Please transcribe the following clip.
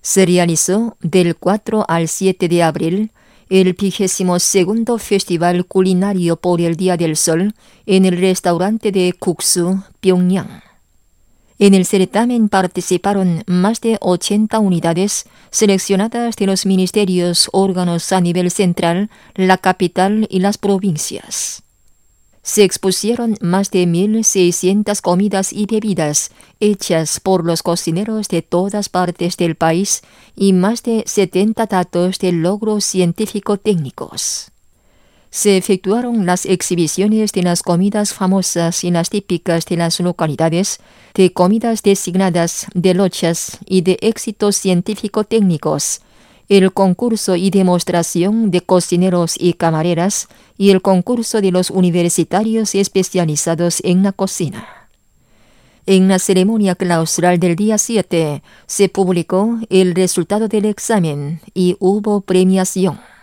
Se realizó del 4 al 7 de abril el 22º Festival Culinario por el Día del Sol en el restaurante de Kuksu, Pyongyang. En el certamen participaron más de 80 unidades seleccionadas de los ministerios, órganos a nivel central, la capital y las provincias. Se expusieron más de 1.600 comidas y bebidas hechas por los cocineros de todas partes del país y más de 70 datos de logros científico-técnicos. Se efectuaron las exhibiciones de las comidas famosas y las típicas de las localidades, de comidas designadas, de lochas y de éxitos científico-técnicos, el concurso y demostración de cocineros y camareras y el concurso de los universitarios especializados en la cocina. En la ceremonia claustral del día 7 se publicó el resultado del examen y hubo premiación.